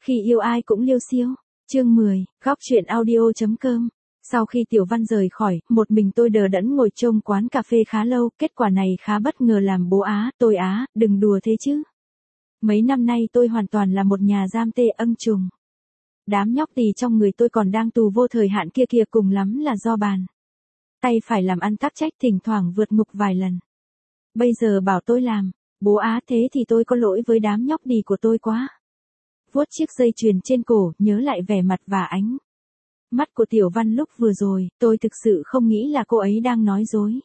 Khi yêu ai cũng liêu xiêu. Chương 10, góc truyện audio.com. Sau khi Tiểu Văn rời khỏi, một mình tôi đờ đẫn ngồi trông quán cà phê khá lâu, kết quả này khá bất ngờ làm bố Á, tôi Á, đừng đùa thế chứ. Mấy năm nay tôi hoàn toàn là một nhà giam tê âm trùng. Đám nhóc tỳ trong người tôi còn đang tù vô thời hạn kia kìa, cùng lắm là do bàn tay phải làm ăn tắc trách, thỉnh thoảng vượt ngục vài lần. Bây giờ bảo tôi làm bố Á thế thì tôi có lỗi với đám nhóc tỳ của tôi quá. Vuốt chiếc dây chuyền trên cổ, nhớ lại vẻ mặt và ánh mắt của Tiểu Văn lúc vừa rồi, tôi thực sự không nghĩ là cô ấy đang nói dối.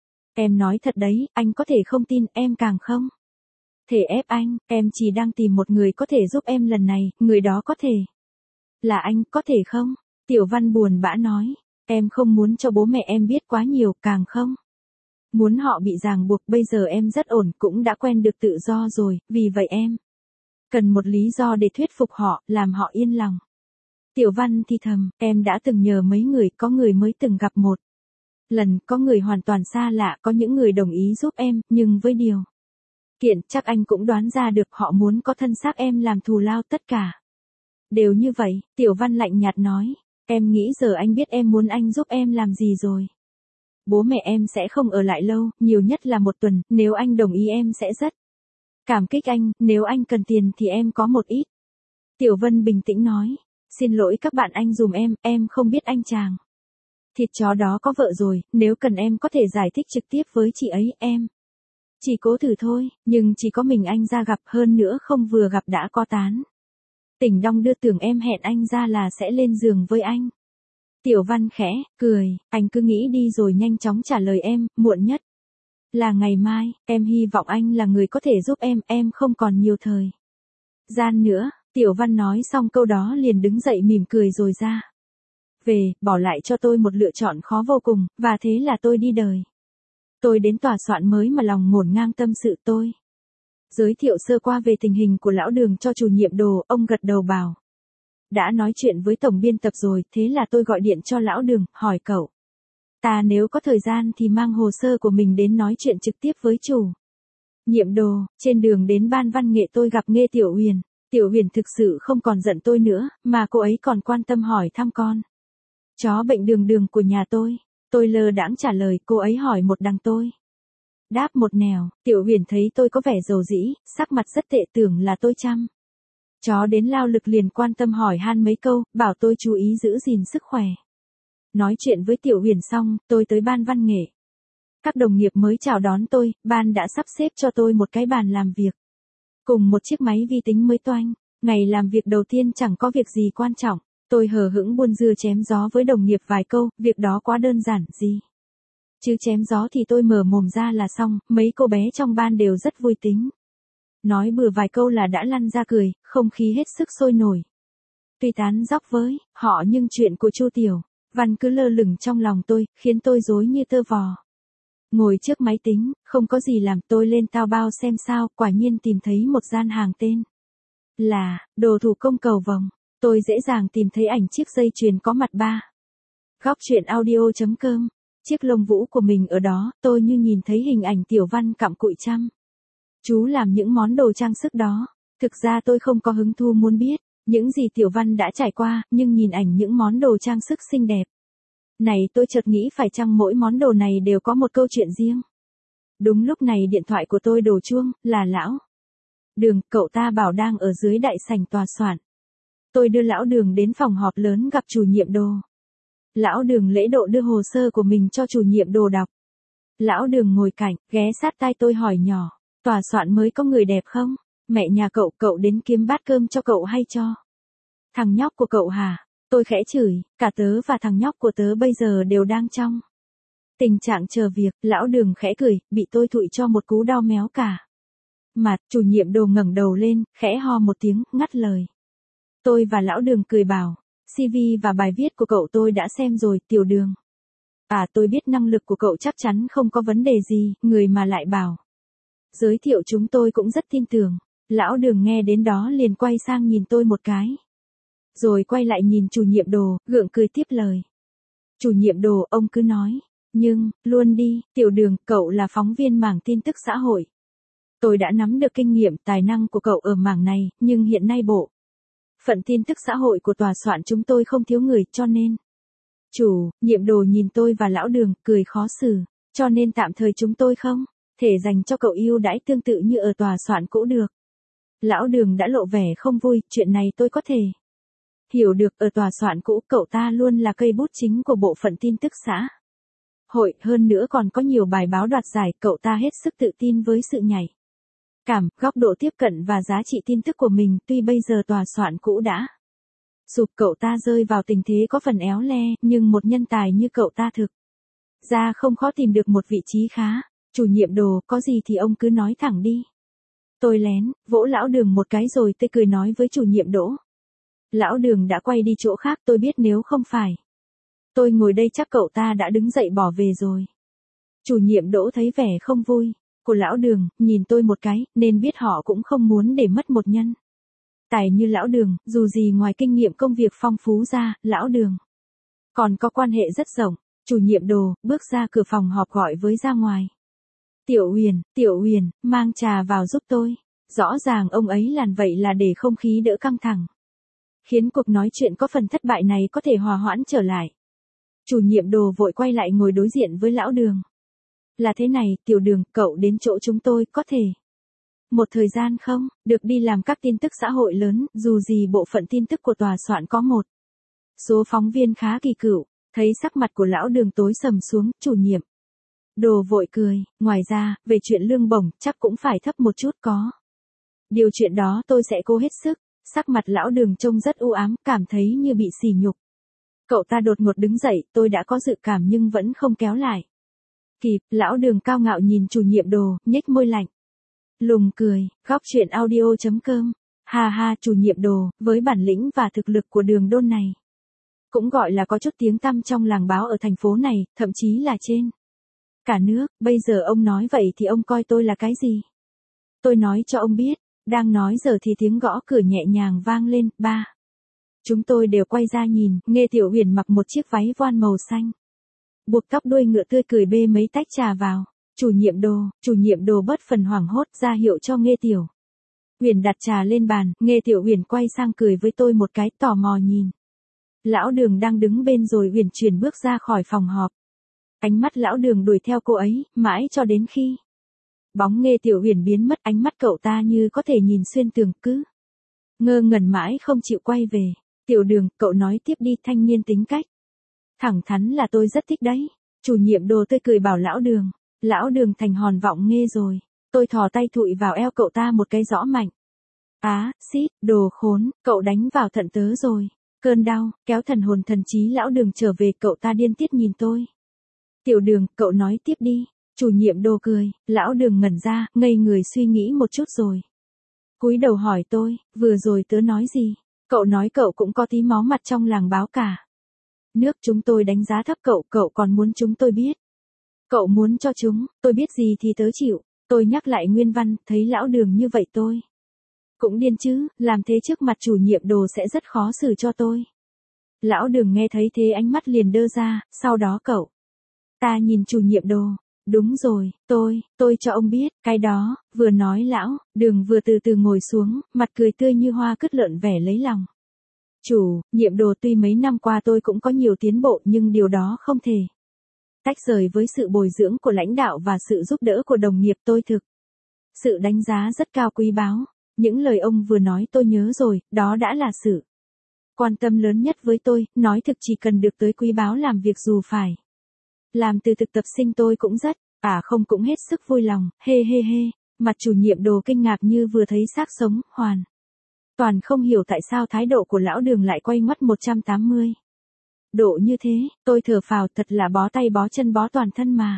Em nói thật đấy, anh có thể không tin, em càng không thể ép anh, em chỉ đang tìm một người có thể giúp em lần này, người đó có thể là anh, có thể không? Tiểu Văn buồn bã nói, em không muốn cho bố mẹ em biết quá nhiều, càng không muốn họ bị ràng buộc, bây giờ em rất ổn, cũng đã quen được tự do rồi, vì vậy em cần một lý do để thuyết phục họ, làm họ yên lòng. Tiểu Văn thì thầm, em đã từng nhờ mấy người, có người mới từng gặp một lần, có người hoàn toàn xa lạ, có những người đồng ý giúp em, nhưng với điều kiện, chắc anh cũng đoán ra được, họ muốn có thân xác em làm thù lao, tất cả đều như vậy. Tiểu Văn lạnh nhạt nói, em nghĩ giờ anh biết em muốn anh giúp em làm gì rồi. Bố mẹ em sẽ không ở lại lâu, nhiều nhất là 1 tuần, nếu anh đồng ý em sẽ rất cảm kích anh, nếu anh cần tiền thì em có một ít. Tiểu Vân bình tĩnh nói, xin lỗi các bạn, anh dùm em không biết anh chàng thịt chó đó có vợ rồi, nếu cần em có thể giải thích trực tiếp với chị ấy, em chỉ cố thử thôi, nhưng chỉ có mình anh ra gặp, hơn nữa không vừa gặp đã có tán tỉnh đong đưa, tưởng em hẹn anh ra là sẽ lên giường với anh. Tiểu Văn khẽ cười, anh cứ nghĩ đi rồi nhanh chóng trả lời em, muộn nhất là ngày mai, em hy vọng anh là người có thể giúp em không còn nhiều thời gian nữa. Tiểu Văn nói xong câu đó liền đứng dậy mỉm cười rồi ra về, bỏ lại cho tôi một lựa chọn khó vô cùng, và thế là tôi đi đời. Tôi đến tòa soạn mới mà lòng ngổn ngang tâm sự, tôi giới thiệu sơ qua về tình hình của lão Đường cho chủ nhiệm đồ, ông gật đầu bảo đã nói chuyện với tổng biên tập rồi, thế là tôi gọi điện cho lão Đường, hỏi cậu ta nếu có thời gian thì mang hồ sơ của mình đến nói chuyện trực tiếp với chủ nhiệm đồ. Trên đường đến ban văn nghệ tôi gặp Nghê Tiểu Huyền. Tiểu Huyền thực sự không còn giận tôi nữa, mà cô ấy còn quan tâm hỏi thăm con chó bệnh Đường Đường của nhà tôi. Tôi lơ đãng trả lời, cô ấy hỏi một đằng tôi đáp một nẻo. Tiểu Huyền thấy tôi có vẻ dầu dĩ, sắc mặt rất tệ, tưởng là tôi chăm chó đến lao lực, liền quan tâm hỏi han mấy câu, bảo tôi chú ý giữ gìn sức khỏe. Nói chuyện với Tiểu Huyền xong, tôi tới ban văn nghệ. Các đồng nghiệp mới chào đón tôi, ban đã sắp xếp cho tôi một cái bàn làm việc cùng một chiếc máy vi tính mới toanh. Ngày làm việc đầu tiên chẳng có việc gì quan trọng, tôi hờ hững buôn dưa chém gió với đồng nghiệp vài câu, việc đó quá đơn giản gì chứ chém gió thì tôi mở mồm ra là xong, mấy cô bé trong ban đều rất vui tính. Nói bừa vài câu là đã lăn ra cười, không khí hết sức sôi nổi. Tuy tán dóc với họ nhưng chuyện của Chu Tiểu Văn cứ lơ lửng trong lòng tôi, khiến tôi rối như tơ vò. Ngồi trước máy tính, không có gì làm, tôi lên Taobao xem sao, quả nhiên tìm thấy một gian hàng tên là đồ thủ công cầu vồng. Tôi dễ dàng tìm thấy ảnh chiếc dây chuyền có mặt 3. Góc truyện audio.com. Chiếc lông vũ của mình ở đó, tôi như nhìn thấy hình ảnh Tiểu Văn cặm cụi chăm chú làm những món đồ trang sức đó. Thực ra tôi không có hứng thú muốn biết những gì Tiểu Văn đã trải qua, nhưng nhìn ảnh những món đồ trang sức xinh đẹp này, tôi chợt nghĩ phải chăng mỗi món đồ này đều có một câu chuyện riêng. Đúng lúc này điện thoại của tôi đổ chuông, là lão Đường, cậu ta bảo đang ở dưới đại sảnh tòa soạn. Tôi đưa lão Đường đến phòng họp lớn gặp chủ nhiệm đồ. Lão Đường lễ độ đưa hồ sơ của mình cho chủ nhiệm đồ đọc. Lão Đường ngồi cạnh, ghé sát tai tôi hỏi nhỏ, tòa soạn mới có người đẹp không? Mẹ nhà cậu đến kiếm bát cơm cho cậu hay cho thằng nhóc của cậu hả? Tôi khẽ chửi, cả tớ và thằng nhóc của tớ bây giờ đều đang trong tình trạng chờ việc. Lão Đường khẽ cười, bị tôi thụi cho một cú đau méo cả mặt. Chủ nhiệm đồ ngẩng đầu lên, khẽ ho một tiếng, ngắt lời. Tôi và lão Đường cười bảo, CV và bài viết của cậu tôi đã xem rồi, Tiểu Đường. Tôi biết năng lực của cậu chắc chắn không có vấn đề gì, người mà lại bảo giới thiệu chúng tôi cũng rất tin tưởng. Lão Đường nghe đến đó liền quay sang nhìn tôi một cái, rồi quay lại nhìn chủ nhiệm đồ, gượng cười tiếp lời. Chủ nhiệm đồ, ông cứ nói, nhưng, luôn đi, Tiểu Đường, cậu là phóng viên mảng tin tức xã hội. Tôi đã nắm được kinh nghiệm, tài năng của cậu ở mảng này, nhưng hiện nay bộ Phận tin tức xã hội của tòa soạn chúng tôi không thiếu người, cho nên. Chủ nhiệm Đồ nhìn tôi và lão Đường, cười khó xử. Cho nên tạm thời chúng tôi không thể dành cho cậu ưu đãi tương tự như ở tòa soạn cũ được. Lão Đường đã lộ vẻ không vui, chuyện này tôi có thể hiểu được, ở tòa soạn cũ cậu ta luôn là cây bút chính của bộ phận tin tức xã hội, hơn nữa còn có nhiều bài báo đoạt giải, cậu ta hết sức tự tin với sự nhạy cảm, góc độ tiếp cận và giá trị tin tức của mình, tuy bây giờ tòa soạn cũ đã sụp, cậu ta rơi vào tình thế có phần éo le, nhưng một nhân tài như cậu ta thực ra không khó tìm được một vị trí khá. Chủ nhiệm Đồ, có gì thì ông cứ nói thẳng đi. Tôi lén vỗ lão Đường một cái rồi tươi cười nói với chủ nhiệm Đỗ. Lão Đường đã quay đi chỗ khác, tôi biết nếu không phải tôi ngồi đây chắc cậu ta đã đứng dậy bỏ về rồi. Chủ nhiệm Đỗ thấy vẻ không vui của lão Đường, nhìn tôi một cái, nên biết họ cũng không muốn để mất một nhân tài như lão Đường, dù gì ngoài kinh nghiệm công việc phong phú ra, lão Đường còn có quan hệ rất rộng. Chủ nhiệm Đồ bước ra cửa phòng họp gọi với ra ngoài. Tiểu Uyển, mang trà vào giúp tôi. Rõ ràng ông ấy làm vậy là để không khí đỡ căng thẳng, khiến cuộc nói chuyện có phần thất bại này có thể hòa hoãn trở lại. Chủ nhiệm Đồ vội quay lại ngồi đối diện với lão Đường. Là thế này, Tiểu Đường, cậu đến chỗ chúng tôi có thể một thời gian không, được đi làm các tin tức xã hội lớn, dù gì bộ phận tin tức của tòa soạn có một số phóng viên khá kỳ cựu. Thấy sắc mặt của lão Đường tối sầm xuống, chủ nhiệm Đồ vội cười, ngoài ra, về chuyện lương bổng, chắc cũng phải thấp một chút có. Điều chuyện đó tôi sẽ cố hết sức. Sắc mặt lão Đường trông rất u ám, cảm thấy như bị sỉ nhục. Cậu ta đột ngột đứng dậy, tôi đã có dự cảm nhưng vẫn không kéo lại kịp. Lão Đường cao ngạo nhìn chủ nhiệm Đồ, nhếch môi lạnh lùng cười. Góc truyện audio.com. Ha ha, chủ nhiệm Đồ, với bản lĩnh và thực lực của Đường Đôn này, cũng gọi là có chút tiếng tăm trong làng báo ở thành phố này, thậm chí là trên cả nước. Bây giờ ông nói vậy thì ông coi tôi là cái gì? Tôi nói cho ông biết. Đang nói giờ thì tiếng gõ cửa nhẹ nhàng vang lên. Ba chúng tôi đều quay ra nhìn, nghe Tiểu Uyển mặc một chiếc váy voan màu xanh, buộc tóc đuôi ngựa, tươi cười bê mấy tách trà vào. Chủ nhiệm Đồ bớt phần hoảng hốt, ra hiệu cho Nghe Tiểu Uyển đặt trà lên bàn. Nghe Tiểu Uyển quay sang cười với tôi một cái, tò mò nhìn lão Đường đang đứng bên rồi uyển chuyển bước ra khỏi phòng họp. Ánh mắt lão Đường đuổi theo cô ấy, mãi cho đến khi bóng Nghe Tiểu Uyển biến mất, ánh mắt cậu ta như có thể nhìn xuyên tường, cứ ngơ ngẩn mãi không chịu quay về. Tiểu Đường, cậu nói tiếp đi, thanh niên tính cách thẳng thắn là tôi rất thích đấy. Chủ nhiệm Đồ tươi cười bảo lão Đường. Lão Đường thành hòn vọng nghe rồi. Tôi thò tay thụi vào eo cậu ta một cái rõ mạnh. Xít, đồ khốn, cậu đánh vào thận tớ rồi. Cơn đau kéo thần hồn thần trí lão Đường trở về, cậu ta điên tiết nhìn tôi. Tiểu Đường, cậu nói tiếp đi. Chủ nhiệm Đồ cười. Lão Đường ngẩn ra, ngây người suy nghĩ một chút rồi cúi đầu hỏi tôi, vừa rồi tớ nói gì? Cậu nói cậu cũng có tí máu mặt trong làng báo cả nước chúng tôi đánh giá thấp cậu, cậu còn muốn chúng tôi biết. Cậu muốn cho chúng tôi biết gì thì tớ chịu. Tôi nhắc lại nguyên văn, thấy lão Đường như vậy tôi cũng điên chứ, làm thế trước mặt chủ nhiệm Đồ sẽ rất khó xử cho tôi. Lão Đường nghe thấy thế ánh mắt liền đơ ra, sau đó cậu ta nhìn chủ nhiệm Đồ. Đúng rồi, tôi cho ông biết, cái đó. Vừa nói lão Đường vừa từ từ ngồi xuống, mặt cười tươi như hoa cứt lợn, vẻ lấy lòng. Chủ nhiệm Đồ, tuy mấy năm qua tôi cũng có nhiều tiến bộ, nhưng điều đó không thể tách rời với sự bồi dưỡng của lãnh đạo và sự giúp đỡ của đồng nghiệp. Tôi thực sự đánh giá rất cao quý báo những lời ông vừa nói, tôi nhớ rồi, đó đã là sự quan tâm lớn nhất với tôi. Nói thực, chỉ cần được tới quý báo làm việc dù phải làm từ thực tập sinh, tôi cũng rất, không cũng hết sức vui lòng. Hê hê hê. Mặt chủ nhiệm Đồ kinh ngạc như vừa thấy xác sống, hoàn toàn không hiểu tại sao thái độ của lão Đường lại quay ngoắt 180 độ như thế. Tôi thở phào, thật là bó tay bó chân bó toàn thân mà.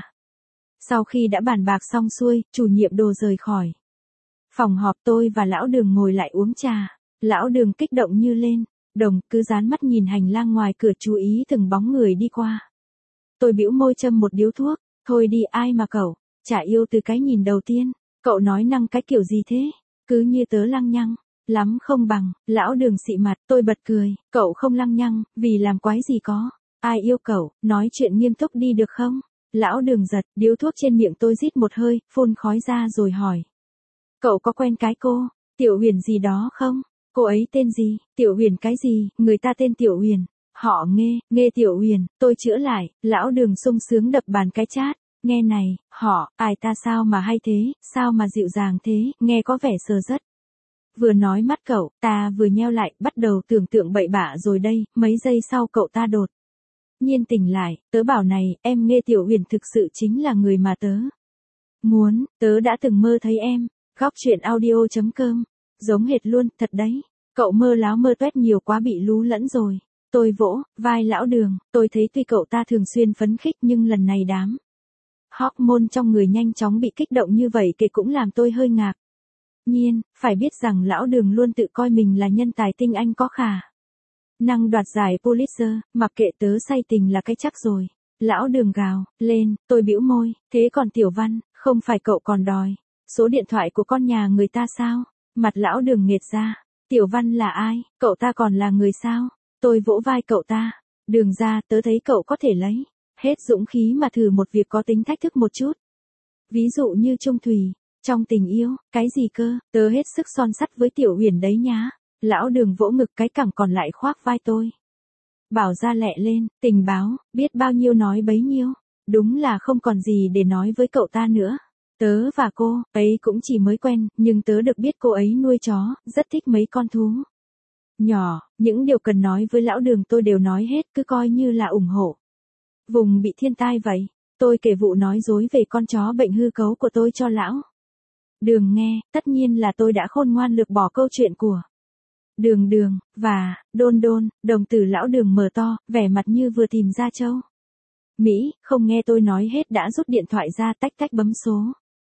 Sau khi đã bàn bạc xong xuôi, chủ nhiệm Đồ rời khỏi phòng họp, tôi và lão Đường ngồi lại uống trà. Lão Đường kích động như lên đồng, cứ dán mắt nhìn hành lang ngoài cửa, chú ý từng bóng người đi qua. Tôi bĩu môi châm một điếu thuốc. Thôi đi, ai mà cậu chả yêu từ cái nhìn đầu tiên. Cậu nói năng cái kiểu gì thế? Cứ như tớ lăng nhăng lắm không bằng. Lão Đường xị mặt. Tôi bật cười. Cậu không lăng nhăng, vì làm quái gì có ai yêu cậu. Nói chuyện nghiêm túc đi được không? Lão Đường giật điếu thuốc trên miệng tôi, rít một hơi, phun khói ra rồi hỏi. Cậu có quen cái cô Tiểu Uyển gì đó không? Cô ấy tên gì? Tiểu Huyền cái gì? Người ta tên Tiểu Huyền. Họ Nghe, Nghe Tiểu Huyền, tôi chữa lại, lão Đường sung sướng đập bàn cái chát. Nghe này, họ, ai ta sao mà hay thế, sao mà dịu dàng thế, nghe có vẻ sờ rất. Vừa nói mắt cậu, ta vừa nheo lại, bắt đầu tưởng tượng bậy bạ rồi đây, mấy giây sau cậu ta đột nhiên tỉnh lại, tớ bảo này, em Nghe Tiểu Huyền thực sự chính là người mà tớ muốn, tớ đã từng mơ thấy em. Góc truyện audio.com, giống hệt luôn, thật đấy. Cậu mơ láo mơ tuét nhiều quá bị lú lẫn rồi. Tôi vỗ vai lão Đường, tôi thấy tuy cậu ta thường xuyên phấn khích nhưng lần này đám hormone trong người nhanh chóng bị kích động như vậy kể cũng làm tôi hơi ngạc nhiên, phải biết rằng lão Đường luôn tự coi mình là nhân tài tinh anh có khả năng đoạt giải Pulitzer, mặc kệ tớ say tình là cái chắc rồi. Lão Đường gào lên, tôi bĩu môi, thế còn Tiểu Văn, không phải cậu còn đòi số điện thoại của con nhà người ta sao? Mặt lão Đường nghệt ra, Tiểu Văn là ai, cậu ta còn là người sao? Tôi vỗ vai cậu ta, Đường ra, tớ thấy cậu có thể lấy hết dũng khí mà thử một việc có tính thách thức một chút. Ví dụ như Trung Thùy, trong tình yêu, cái gì cơ, tớ hết sức son sắt với Tiểu Huyền đấy nhá. Lão Đường vỗ ngực cái cẳng còn lại khoác vai tôi. Bảo ra lẹ lên, tình báo, biết bao nhiêu nói bấy nhiêu. Đúng là không còn gì để nói với cậu ta nữa. Tớ và cô ấy cũng chỉ mới quen, nhưng tớ được biết cô ấy nuôi chó, rất thích mấy con thú nhỏ, những điều cần nói với lão Đường tôi đều nói hết, cứ coi như là ủng hộ vùng bị thiên tai vậy. Tôi kể vụ nói dối về con chó bệnh hư cấu của tôi cho lão Đường nghe, tất nhiên là tôi đã khôn ngoan lược bỏ câu chuyện của Đường Đường và Đôn Đôn. Đồng tử lão Đường mở to, vẻ mặt như vừa tìm ra châu Mỹ, không nghe tôi nói hết đã rút điện thoại ra tách tách bấm số.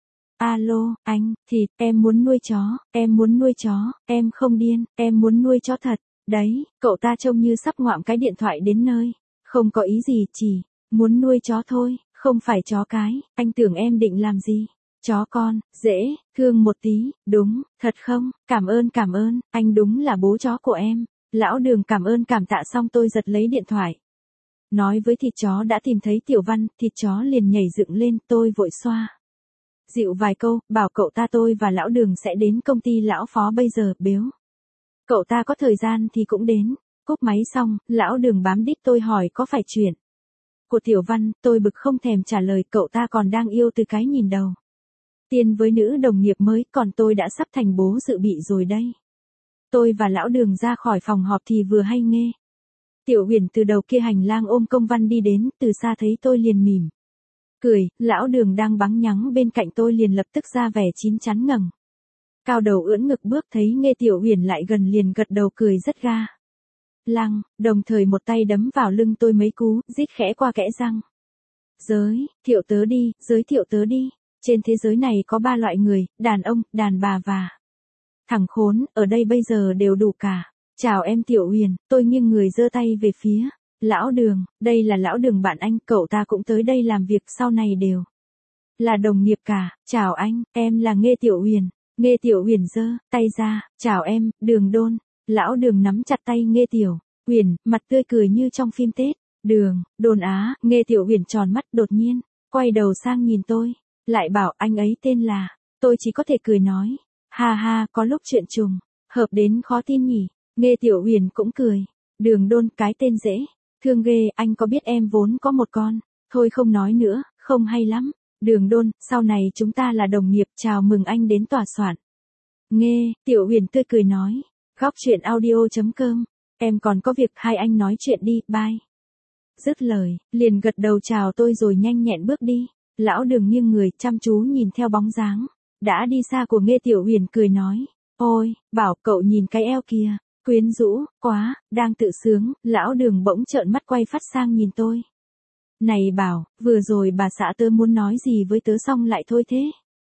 Alo, anh, thịt, em muốn nuôi chó, em muốn nuôi chó, em không điên, em muốn nuôi chó thật. Đấy, cậu ta trông như sắp ngoạm cái điện thoại đến nơi. Không có ý gì, chỉ muốn nuôi chó thôi, không phải chó cái. Anh tưởng em định làm gì? Chó con, dễ thương một tí, đúng, thật không? Cảm ơn, anh đúng là bố chó của em. Lão Đường cảm ơn cảm tạ xong tôi giật lấy điện thoại. Nói với thịt chó đã tìm thấy Tiểu Văn, thịt chó liền nhảy dựng lên, tôi vội xoa dịu vài câu, bảo cậu ta tôi và lão Đường sẽ đến công ty lão phó bây giờ, biếu cậu ta có thời gian thì cũng đến. Cúp máy xong, lão Đường bám đít tôi hỏi có phải chuyện của Tiểu Văn, tôi bực không thèm trả lời, cậu ta còn đang yêu từ cái nhìn đầu tiên với nữ đồng nghiệp mới, còn tôi đã sắp thành bố dự bị rồi đây. Tôi và lão Đường ra khỏi phòng họp thì vừa hay nghe Tiểu Huyền từ đầu kia hành lang ôm công văn đi đến, từ xa thấy tôi liền mỉm cười, lão Đường đang bắn nhắng bên cạnh tôi liền lập tức ra vẻ chín chắn ngẩng cao đầu ưỡn ngực bước, thấy Nghe Tiểu Huyền lại gần liền gật đầu cười rất ga lăng, đồng thời một tay đấm vào lưng tôi mấy cú, rít khẽ qua kẽ răng. Giới thiệu tớ đi, giới thiệu tớ đi. Trên thế giới này có 3 loại người, đàn ông, đàn bà và thằng khốn, ở đây bây giờ đều đủ cả. Chào em Tiểu Huyền, tôi nghiêng người giơ tay về phía lão Đường, đây là lão Đường bạn anh, cậu ta cũng tới đây làm việc, sau này đều là đồng nghiệp cả. Chào anh, em là Nghe Tiểu Huyền. Nghe Tiểu Huyền giơ tay ra, chào em, Đường Đôn. Lão Đường nắm chặt tay Nghe Tiểu Huyền, mặt tươi cười như trong phim Tết. Đường, Đôn á, Nghe Tiểu Huyền tròn mắt đột nhiên, quay đầu sang nhìn tôi, lại bảo anh ấy tên là, tôi chỉ có thể cười nói, ha ha, có lúc chuyện trùng hợp đến khó tin nhỉ. Nghe Tiểu Huyền cũng cười, Đường Đôn, cái tên dễ thương ghê, anh có biết em vốn có một con, thôi không nói nữa, không hay lắm. Đường Đôn, sau này chúng ta là đồng nghiệp, chào mừng anh đến tòa soạn. Nghe Tiểu Huyền tươi cười nói, góc truyện audio.com, em còn có việc, hai anh nói chuyện đi, bye. Dứt lời, liền gật đầu chào tôi rồi nhanh nhẹn bước đi. Lão Đường nghiêng người chăm chú nhìn theo bóng dáng đã đi xa của Nghe Tiểu Huyền, cười nói, ôi, bảo cậu nhìn cái eo kia, quyến rũ quá. Đang tự sướng, lão Đường bỗng trợn mắt quay phát sang nhìn tôi. Này bảo, vừa rồi bà xã tớ muốn nói gì với tớ xong lại thôi thế.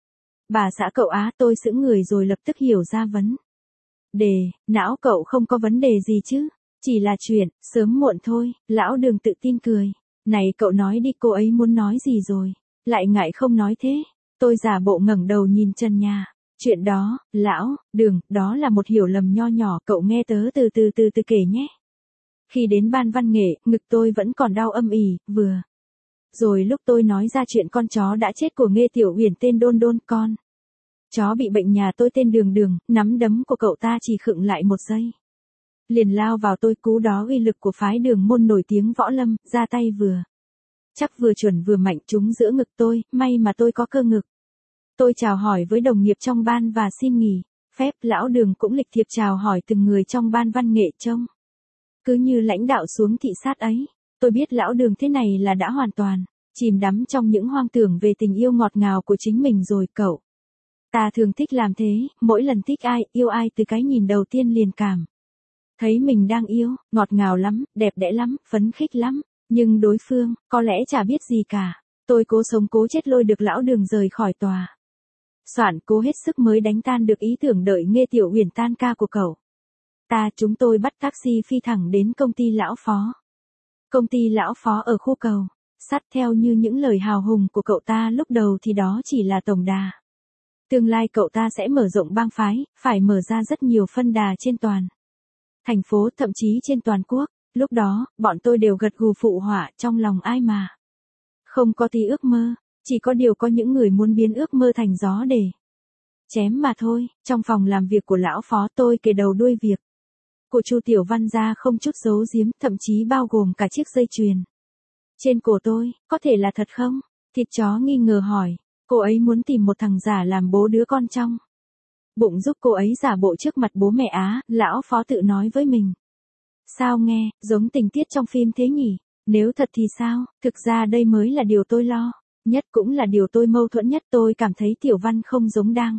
Bà xã cậu á, tôi sững người rồi lập tức hiểu ra vấn đề, não cậu không có vấn đề gì chứ, chỉ là chuyện sớm muộn thôi. Lão Đường tự tin cười, này cậu nói đi, cô ấy muốn nói gì rồi, lại ngại không nói thế. Tôi giả bộ ngẩng đầu nhìn trần nhà. Chuyện đó, lão Đường, đó là một hiểu lầm nho nhỏ, cậu nghe tớ từ từ kể nhé. Khi đến ban văn nghệ, ngực tôi vẫn còn đau âm ỉ, vừa rồi lúc tôi nói ra chuyện con chó đã chết của Nghe Tiểu Huyền tên Đôn Đôn, con Chó bị bệnh nhà tôi tên Đường Đường, nắm đấm của cậu ta chỉ khựng lại một giây. Liền lao vào tôi, cú đó uy lực của phái Đường môn nổi tiếng võ lâm, ra tay chắc vừa chuẩn vừa mạnh, trúng giữa ngực tôi, may mà tôi có cơ ngực. Tôi chào hỏi với đồng nghiệp trong ban và xin nghỉ phép, lão Đường cũng lịch thiệp chào hỏi từng người trong ban văn nghệ trông. Cứ như lãnh đạo xuống thị sát ấy, tôi biết lão Đường thế này là đã hoàn toàn chìm đắm trong những hoang tưởng về tình yêu ngọt ngào của chính mình rồi cậu. Ta thường thích làm thế, mỗi lần thích ai, yêu ai từ cái nhìn đầu tiên liền cảm thấy mình đang yêu, ngọt ngào lắm, đẹp đẽ lắm, phấn khích lắm, nhưng đối phương, có lẽ chả biết gì cả. Tôi cố sống cố chết lôi được lão Đường rời khỏi tòa soạn, cố hết sức mới đánh tan được ý tưởng đợi nghe Tiểu Uyển tan ca của cậu. Chúng tôi bắt taxi phi thẳng đến công ty lão Phó. Công ty lão Phó ở khu cầu sắt, theo như những lời hào hùng của cậu ta lúc đầu thì đó chỉ là tổng đà. Tương lai cậu ta sẽ mở rộng bang phái, phải mở ra rất nhiều phân đà trên toàn thành phố, thậm chí trên toàn quốc. Lúc đó, bọn tôi đều gật gù phụ họa, trong lòng ai mà không có tí ước mơ, chỉ có điều có những người muốn biến ước mơ thành gió để chém mà thôi. Trong phòng làm việc của lão Phó, tôi kể đầu đuôi việc của Chu Tiểu Văn ra không chút giấu giếm, thậm chí bao gồm cả chiếc dây chuyền trên cổ tôi. Có thể là thật không? Thịt chó nghi ngờ hỏi. Cô ấy muốn tìm một thằng giả làm bố đứa con trong bụng giúp cô ấy giả bộ trước mặt bố mẹ á, lão Phó tự nói với mình. Sao nghe, giống tình tiết trong phim thế nhỉ? Nếu thật thì sao? Thực ra đây mới là điều tôi lo nhất, cũng là điều tôi mâu thuẫn nhất. Tôi cảm thấy Tiểu Văn không giống đang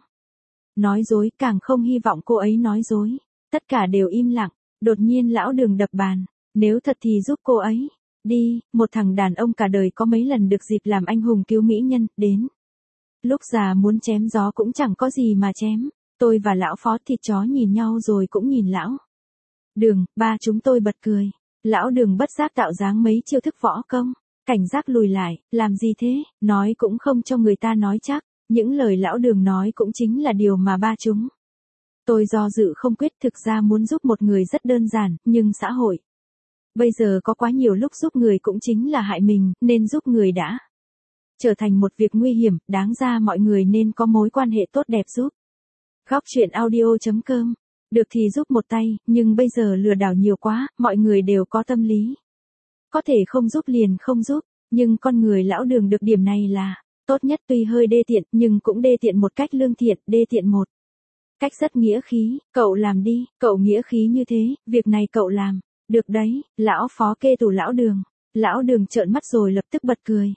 nói dối, càng không hy vọng cô ấy nói dối. Tất cả đều im lặng. Đột nhiên lão Đường đập bàn. Nếu thật thì giúp cô ấy đi, một thằng đàn ông cả đời có mấy lần được dịp làm anh hùng cứu mỹ nhân, đến lúc già muốn chém gió cũng chẳng có gì mà chém. Tôi và lão Phó thịt chó nhìn nhau rồi cũng nhìn lão Đường, ba chúng tôi bật cười. Lão Đường bất giác tạo dáng mấy chiêu thức võ công, cảnh giác lùi lại, làm gì thế, nói cũng không cho người ta nói chắc. Những lời lão Đường nói cũng chính là điều mà ba chúng tôi do dự không quyết. Thực ra muốn giúp một người rất đơn giản, nhưng xã hội bây giờ có quá nhiều lúc giúp người cũng chính là hại mình, nên giúp người đã trở thành một việc nguy hiểm. Đáng ra mọi người nên có mối quan hệ tốt đẹp giúp. Góc chuyện audio.com. Được thì giúp một tay, nhưng bây giờ lừa đảo nhiều quá, mọi người đều có tâm lý có thể không giúp liền không giúp, nhưng con người lão Đường được điểm này là tốt nhất, tuy hơi đê tiện nhưng cũng đê tiện một cách lương thiện, đê tiện một cách rất nghĩa khí. Cậu làm đi, cậu nghĩa khí như thế, việc này cậu làm được đấy. Lão Phó kê tủ lão Đường. Lão Đường trợn mắt rồi lập tức bật cười.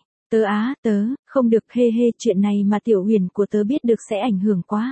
Tớ không được, hê hê, chuyện này mà Tiểu Uyển của tớ biết được sẽ ảnh hưởng quá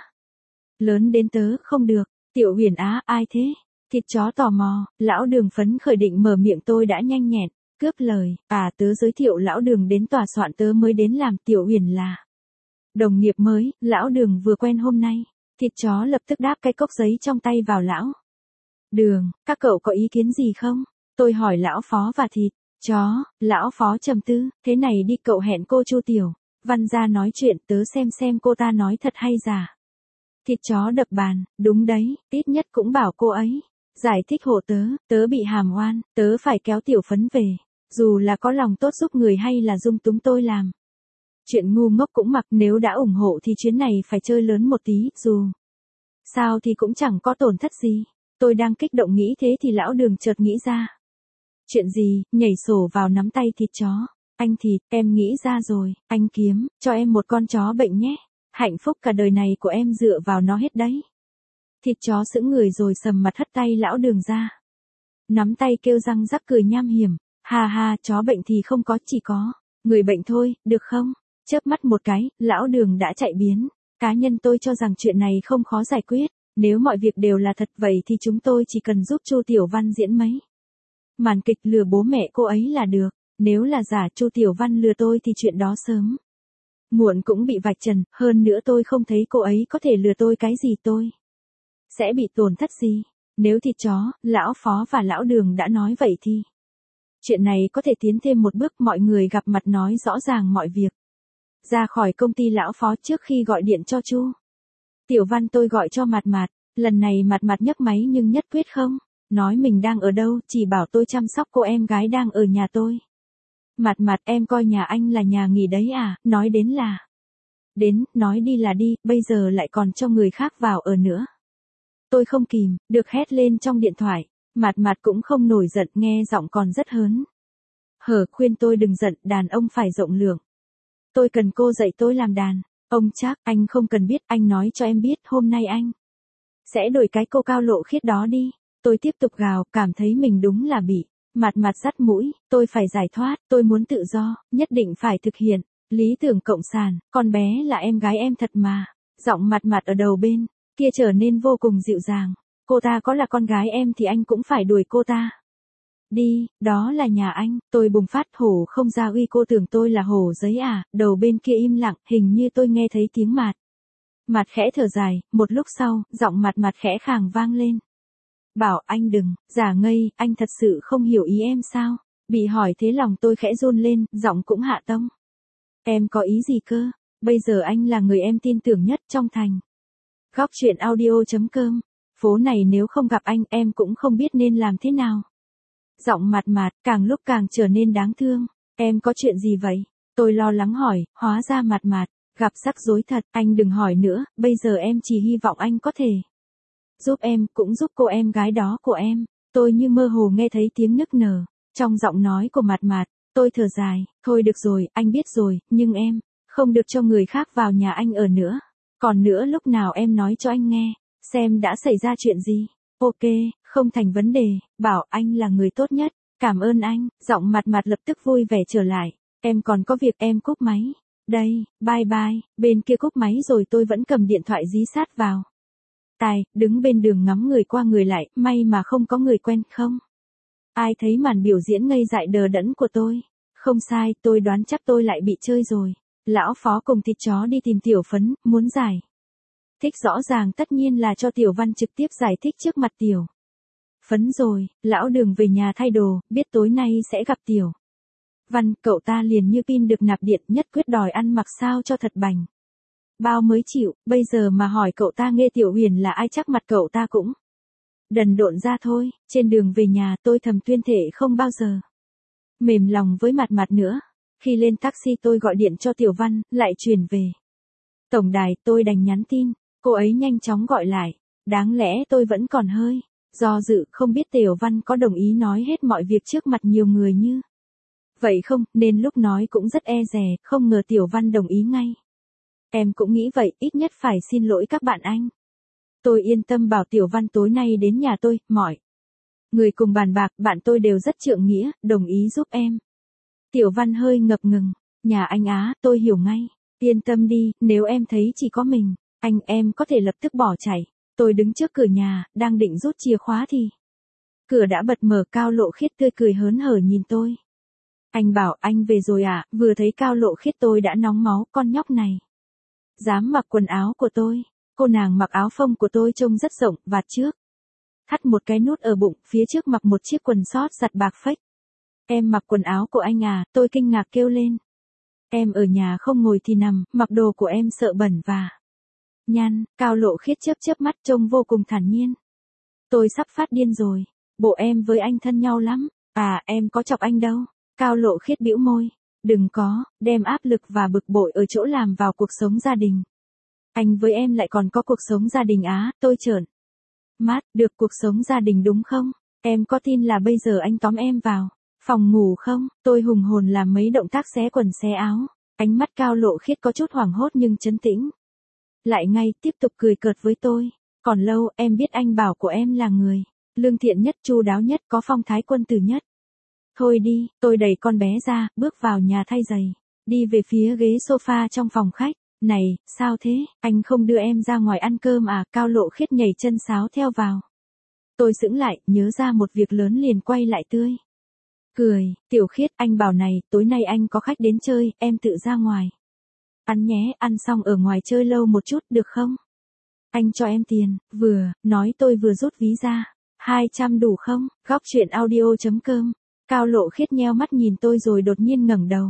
lớn đến tớ không được. Tiểu Uyển á, ai thế? Thịt chó tò mò. Lão Đường phấn khởi định mở miệng, tôi đã nhanh nhẹn cướp lời. Tớ giới thiệu lão Đường đến tòa soạn, tớ mới đến làm. Tiểu Uyển là đồng nghiệp mới, lão Đường vừa quen hôm nay. Thịt chó lập tức đáp cái cốc giấy trong tay vào lão Đường. Các cậu có ý kiến gì không? Tôi hỏi lão Phó và thịt chó. Lão Phó trầm tư. Thế này đi, cậu hẹn cô Chu Tiểu Văn ra nói chuyện, tớ xem cô ta nói thật hay giả. Thịt chó đập bàn. Đúng đấy, ít nhất cũng bảo cô ấy giải thích hộ tớ bị hàm oan, tớ phải kéo Tiểu Phấn về. Dù là có lòng tốt giúp người hay là dung túng tôi làm chuyện ngu ngốc cũng mặc, nếu đã ủng hộ thì chuyến này phải chơi lớn một tí, dù sao thì cũng chẳng có tổn thất gì. Tôi đang kích động nghĩ thế thì lão Đường chợt nghĩ ra chuyện gì, nhảy sổ vào nắm tay thịt chó. Anh Thịt, em nghĩ ra rồi, anh kiếm cho em một con chó bệnh nhé. Hạnh phúc cả đời này của em dựa vào nó hết đấy. Thịt chó sững người rồi sầm mặt hất tay lão Đường ra. Nắm tay kêu răng rắc cười nham hiểm. Ha ha, chó bệnh thì không có, chỉ có người bệnh thôi, được không? Chớp mắt một cái, lão Đường đã chạy biến. Cá nhân tôi cho rằng chuyện này không khó giải quyết. Nếu mọi việc đều là thật vậy thì chúng tôi chỉ cần giúp Chu Tiểu Văn diễn mấy màn kịch lừa bố mẹ cô ấy là được. Nếu là giả Chu Tiểu Văn lừa tôi thì chuyện đó sớm muộn cũng bị vạch trần. Hơn nữa tôi không thấy cô ấy có thể lừa tôi cái gì, tôi sẽ bị tổn thất gì. Nếu thịt chó, lão Phó và lão Đường đã nói vậy thì chuyện này có thể tiến thêm một bước. Mọi người gặp mặt nói rõ ràng mọi việc. Ra khỏi công ty lão Phó, trước khi gọi điện cho Chu Tiểu Văn tôi gọi cho Mạt Mạt. Lần này Mạt Mạt nhấc máy nhưng nhất quyết không nói mình đang ở đâu, chỉ bảo tôi chăm sóc cô em gái đang ở nhà tôi. Mạt Mạt, em coi nhà anh là nhà nghỉ đấy à? Nói đến là Đến, nói đi là đi, bây giờ lại còn cho người khác vào ở nữa. Tôi không kìm, được hét lên trong điện thoại. Mạt Mạt cũng không nổi giận, nghe giọng còn rất hớn hở khuyên tôi đừng giận, đàn ông phải rộng lượng. Tôi cần cô dạy tôi làm đàn. Ông chắc, anh không cần biết, anh nói cho em biết, hôm nay anh sẽ đổi cái cô cao lộ khiết đó đi. Tôi tiếp tục gào, cảm thấy mình đúng là bị Mạt Mạt dắt mũi, tôi phải giải thoát, tôi muốn tự do, nhất định phải thực hiện lý tưởng cộng sản, con bé là em gái em thật mà. Giọng Mạt Mạt ở đầu bên kia trở nên vô cùng dịu dàng. Cô ta có là con gái em thì anh cũng phải đuổi cô ta đi, đó là nhà anh. Tôi bùng phát, hổ không ra uy, cô tưởng tôi là hổ giấy à? Đầu bên kia im lặng, hình như tôi nghe thấy tiếng Mạt Mạt khẽ thở dài. Một lúc sau, giọng Mạt Mạt khẽ khàng vang lên. Bảo anh đừng giả ngây, anh thật sự không hiểu ý em sao? Bị hỏi thế lòng tôi khẽ run lên, giọng cũng hạ tông. Em có ý gì cơ? Bây giờ anh là người em tin tưởng nhất trong thành. Góc truyện audio.com. Phố này nếu không gặp anh, em cũng không biết nên làm thế nào. Giọng Mạt Mạt càng lúc càng trở nên đáng thương. Em có chuyện gì vậy? Tôi lo lắng hỏi, hóa ra Mạt Mạt gặp rắc rối thật. Anh đừng hỏi nữa, bây giờ em chỉ hy vọng anh có thể giúp em, cũng giúp cô em gái đó của em. Tôi như mơ hồ nghe thấy tiếng nức nở trong giọng nói của Mạt Mạt. Tôi thở dài, thôi được rồi, anh biết rồi, nhưng em không được cho người khác vào nhà anh ở nữa. Còn nữa, lúc nào em nói cho anh nghe, xem đã xảy ra chuyện gì. Ok, không thành vấn đề, bảo anh là người tốt nhất. Cảm ơn anh. Giọng Mạt Mạt lập tức vui vẻ trở lại. Em còn có việc, em cúp máy. Đây, bye bye. Bên kia cúp máy rồi, tôi vẫn cầm điện thoại dí sát vào tai, đứng bên đường ngắm người qua người lại, may mà không có người quen. Không ai thấy màn biểu diễn ngây dại đờ đẫn của tôi. Không sai, tôi đoán chắc tôi lại bị chơi rồi. Lão Phó cùng thịt chó đi tìm Tiểu Phấn, muốn giải thích rõ ràng tất nhiên là cho Tiểu Văn trực tiếp giải thích trước mặt Tiểu Phấn rồi. Lão Đường về nhà thay đồ, biết tối nay sẽ gặp Tiểu Văn, cậu ta liền như pin được nạp điện, nhất quyết đòi ăn mặc sao cho thật bảnh bao mới chịu. Bây giờ mà hỏi cậu ta nghe Tiểu Huyền là ai, chắc mặt cậu ta cũng đần độn ra thôi. Trên đường về nhà, tôi thầm tuyên thệ không bao giờ mềm lòng với Mạt Mạt nữa. Khi lên taxi tôi gọi điện cho Tiểu Văn, lại chuyển về tổng đài. Tôi đành nhắn tin, cô ấy nhanh chóng gọi lại. Đáng lẽ tôi vẫn còn hơi do dự, không biết Tiểu Văn có đồng ý nói hết mọi việc trước mặt nhiều người như vậy không, nên lúc nói cũng rất e dè. Không ngờ Tiểu Văn đồng ý ngay. Em cũng nghĩ vậy, ít nhất phải xin lỗi các bạn anh. Tôi yên tâm bảo Tiểu Văn tối nay đến nhà tôi, mọi người cùng bàn bạc, bạn tôi đều rất trượng nghĩa, đồng ý giúp em. Tiểu Văn hơi ngập ngừng. Nhà anh á, tôi hiểu ngay. Yên tâm đi, nếu em thấy chỉ có mình anh, em có thể lập tức bỏ chạy. Tôi đứng trước cửa nhà, đang định rút chìa khóa thì cửa đã bật mở. Cao Lộ Khiết tươi cười hớn hở nhìn tôi. Anh bảo anh về rồi à? Vừa thấy Cao Lộ Khiết tôi đã nóng máu, con nhóc này dám mặc quần áo của tôi. Cô nàng mặc áo phông của tôi trông rất rộng, vạt trước thắt một cái nút ở bụng, phía trước mặc một chiếc quần sót giặt bạc phếch. Em mặc quần áo của anh à? Tôi kinh ngạc kêu lên. Em ở nhà không ngồi thì nằm, mặc đồ của em sợ bẩn và nhăn. Cao Lộ Khiết chớp chớp mắt trông vô cùng thản nhiên. Tôi sắp phát điên rồi. Bộ em với anh thân nhau lắm. À, em có chọc anh đâu. Cao Lộ Khiết bĩu môi. Đừng có, đem áp lực và bực bội ở chỗ làm vào cuộc sống gia đình. Anh với em lại còn có cuộc sống gia đình á? Tôi trợn mắt, được cuộc sống gia đình đúng không? Em có tin là bây giờ anh tóm em vào phòng ngủ không? Tôi hùng hồn làm mấy động tác xé quần xé áo. Ánh mắt Cao Lộ Khiết có chút hoảng hốt nhưng trấn tĩnh lại ngay, tiếp tục cười cợt với tôi. Còn lâu, em biết anh bảo của em là người lương thiện nhất, chu đáo nhất, có phong thái quân tử nhất. Thôi đi, tôi đẩy con bé ra, bước vào nhà thay giày, đi về phía ghế sofa trong phòng khách. Này, sao thế, anh không đưa em ra ngoài ăn cơm à? Cao Lộ Khiết nhảy chân sáo theo vào. Tôi sững lại, nhớ ra một việc lớn liền quay lại tươi cười. Tiểu Khiết, anh bảo này, tối nay anh có khách đến chơi, em tự ra ngoài ăn nhé, ăn xong ở ngoài chơi lâu một chút được không? Anh cho em tiền. Vừa nói tôi vừa rút ví ra. 200 đủ không? Góc truyện audio.com. Cao Lộ Khiết nheo mắt nhìn tôi rồi đột nhiên ngẩng đầu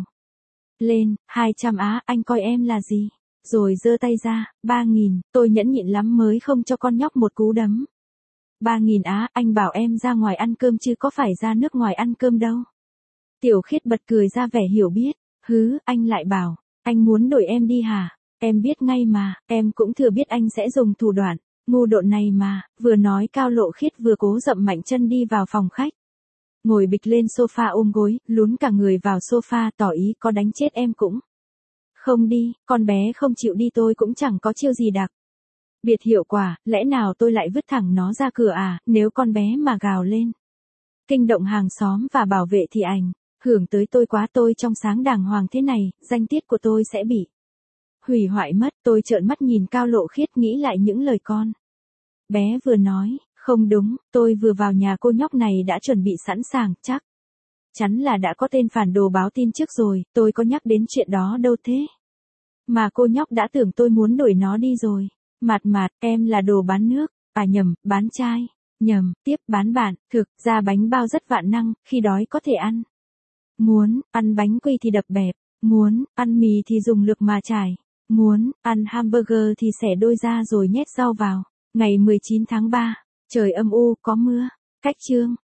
lên. 200 á? Anh coi em là gì? Rồi giơ tay ra. 3.000. Tôi nhẫn nhịn lắm mới không cho con nhóc một cú đấm. 3.000 á? Anh bảo em ra ngoài ăn cơm chứ có phải ra nước ngoài ăn cơm đâu. Tiểu Khiết bật cười ra vẻ hiểu biết. Hứ, anh lại bảo anh muốn đổi em đi hả? em biết ngay mà, em cũng thừa biết anh sẽ dùng thủ đoạn ngu độn này mà, vừa nói Cao Lộ Khiết vừa cố dậm mạnh chân đi vào phòng khách. Ngồi bịch lên sofa ôm gối, lún cả người vào sofa tỏ ý có đánh chết em cũng không đi, con bé không chịu đi tôi cũng chẳng có chiêu gì đặc biệt hiệu quả, lẽ nào tôi lại vứt thẳng nó ra cửa à, nếu con bé mà gào lên kinh động hàng xóm và bảo vệ thì ảnh hưởng tới tôi quá, tôi trong sáng đàng hoàng thế này, danh tiết của tôi sẽ bị hủy hoại mất. Tôi trợn mắt nhìn Cao Lộ Khiết nghĩ lại những lời con bé vừa nói, không đúng, tôi vừa vào nhà cô nhóc này đã chuẩn bị sẵn sàng, chắc chắn là đã có tên phản đồ báo tin trước rồi, tôi có nhắc đến chuyện đó đâu thế. Mà cô nhóc đã tưởng tôi muốn đuổi nó đi rồi. Mạt, em là đồ bán nước, à nhầm, bán chai, nhầm, tiếp bán bạn, thực ra bánh bao rất vạn năng, khi đói có thể ăn. Muốn ăn bánh quy thì đập bẹp, muốn ăn mì thì dùng lược mà trải, muốn ăn hamburger thì xẻ đôi ra rồi nhét rau vào. Ngày 19 tháng 3, trời âm u, có mưa. Cách chương